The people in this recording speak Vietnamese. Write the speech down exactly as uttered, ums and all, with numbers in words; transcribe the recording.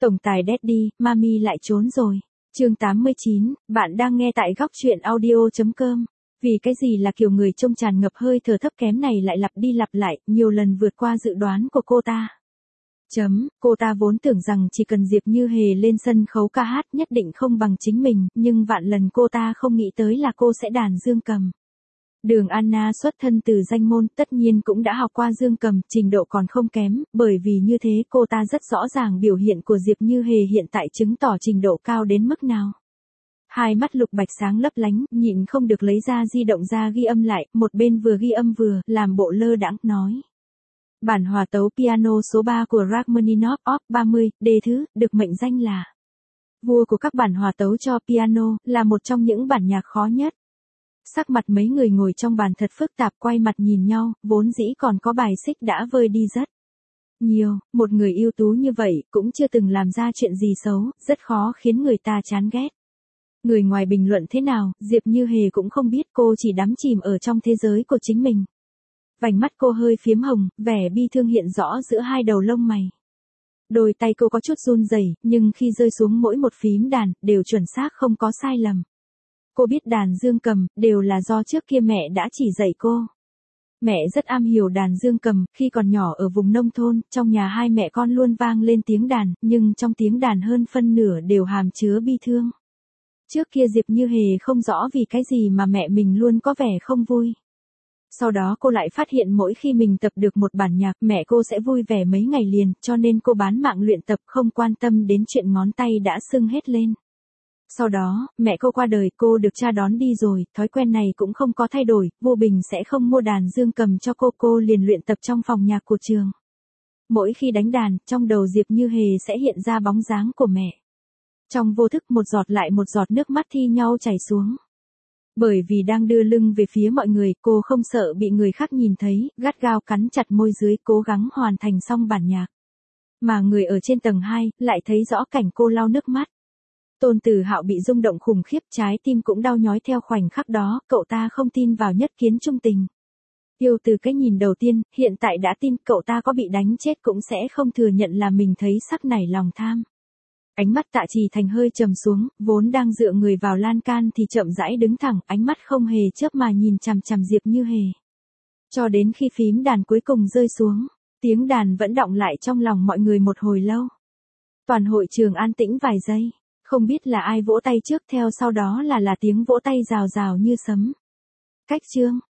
Tổng tài Daddy, Mami lại trốn rồi. Chương tám mươi chín, bạn đang nghe tại góc truyện audio chấm com. Vì cái gì là kiểu người trông tràn ngập hơi thở thấp kém này lại lặp đi lặp lại, nhiều lần vượt qua dự đoán của cô ta. Chấm, cô ta vốn tưởng rằng chỉ cần Diệp Như Hề lên sân khấu ca hát nhất định không bằng chính mình, nhưng vạn lần cô ta không nghĩ tới là cô sẽ đàn dương cầm. Đường Anna xuất thân từ danh môn, tất nhiên cũng đã học qua dương cầm, trình độ còn không kém, bởi vì như thế cô ta rất rõ ràng biểu hiện của Diệp Như Hề hiện tại chứng tỏ trình độ cao đến mức nào. Hai mắt Lục Bạch sáng lấp lánh, nhịn không được lấy ra di động ra ghi âm lại, một bên vừa ghi âm vừa, làm bộ lơ đãng nói. Bản hòa tấu piano số ba của Rachmaninoff op ba mươi, đề thứ, được mệnh danh là vua của các bản hòa tấu cho piano, là một trong những bản nhạc khó nhất. Sắc mặt mấy người ngồi trong bàn thật phức tạp, quay mặt nhìn nhau, vốn dĩ còn có bài xích đã vơi đi rất nhiều, một người ưu tú như vậy, cũng chưa từng làm ra chuyện gì xấu, rất khó khiến người ta chán ghét. Người ngoài bình luận thế nào, Diệp Như Hề cũng không biết, cô chỉ đắm chìm ở trong thế giới của chính mình. Vành mắt cô hơi phiếm hồng, vẻ bi thương hiện rõ giữa hai đầu lông mày. Đôi tay cô có chút run rẩy, nhưng khi rơi xuống mỗi một phím đàn, đều chuẩn xác không có sai lầm. Cô biết đàn dương cầm, đều là do trước kia mẹ đã chỉ dạy cô. Mẹ rất am hiểu đàn dương cầm, khi còn nhỏ ở vùng nông thôn, trong nhà hai mẹ con luôn vang lên tiếng đàn, nhưng trong tiếng đàn hơn phân nửa đều hàm chứa bi thương. Trước kia Diệp Như Hề không rõ vì cái gì mà mẹ mình luôn có vẻ không vui. Sau đó cô lại phát hiện mỗi khi mình tập được một bản nhạc, mẹ cô sẽ vui vẻ mấy ngày liền, cho nên cô bán mạng luyện tập, không quan tâm đến chuyện ngón tay đã sưng hết lên. Sau đó, mẹ cô qua đời, cô được cha đón đi rồi, thói quen này cũng không có thay đổi, Vô Bình sẽ không mua đàn dương cầm cho cô, cô liền luyện tập trong phòng nhạc của trường. Mỗi khi đánh đàn, trong đầu Diệp Như Hề sẽ hiện ra bóng dáng của mẹ. Trong vô thức một giọt lại một giọt nước mắt thi nhau chảy xuống. Bởi vì đang đưa lưng về phía mọi người, cô không sợ bị người khác nhìn thấy, gắt gao cắn chặt môi dưới, cố gắng hoàn thành xong bản nhạc. Mà người ở trên tầng hai, lại thấy rõ cảnh cô lau nước mắt. Tôn Tử Hạo bị rung động khủng khiếp, trái tim cũng đau nhói theo khoảnh khắc đó, cậu ta không tin vào nhất kiến trung tình. Yêu từ cái nhìn đầu tiên, hiện tại đã tin, cậu ta có bị đánh chết cũng sẽ không thừa nhận là mình thấy sắc nảy lòng tham. Ánh mắt Tạ Trì Thành hơi trầm xuống, vốn đang dựa người vào lan can thì chậm rãi đứng thẳng, ánh mắt không hề chớp mà nhìn chằm chằm Diệp Như Hề. Cho đến khi phím đàn cuối cùng rơi xuống, tiếng đàn vẫn đọng lại trong lòng mọi người một hồi lâu. Toàn hội trường an tĩnh vài giây, không biết là ai vỗ tay trước, theo sau đó là là tiếng vỗ tay rào rào như sấm. Cách chương,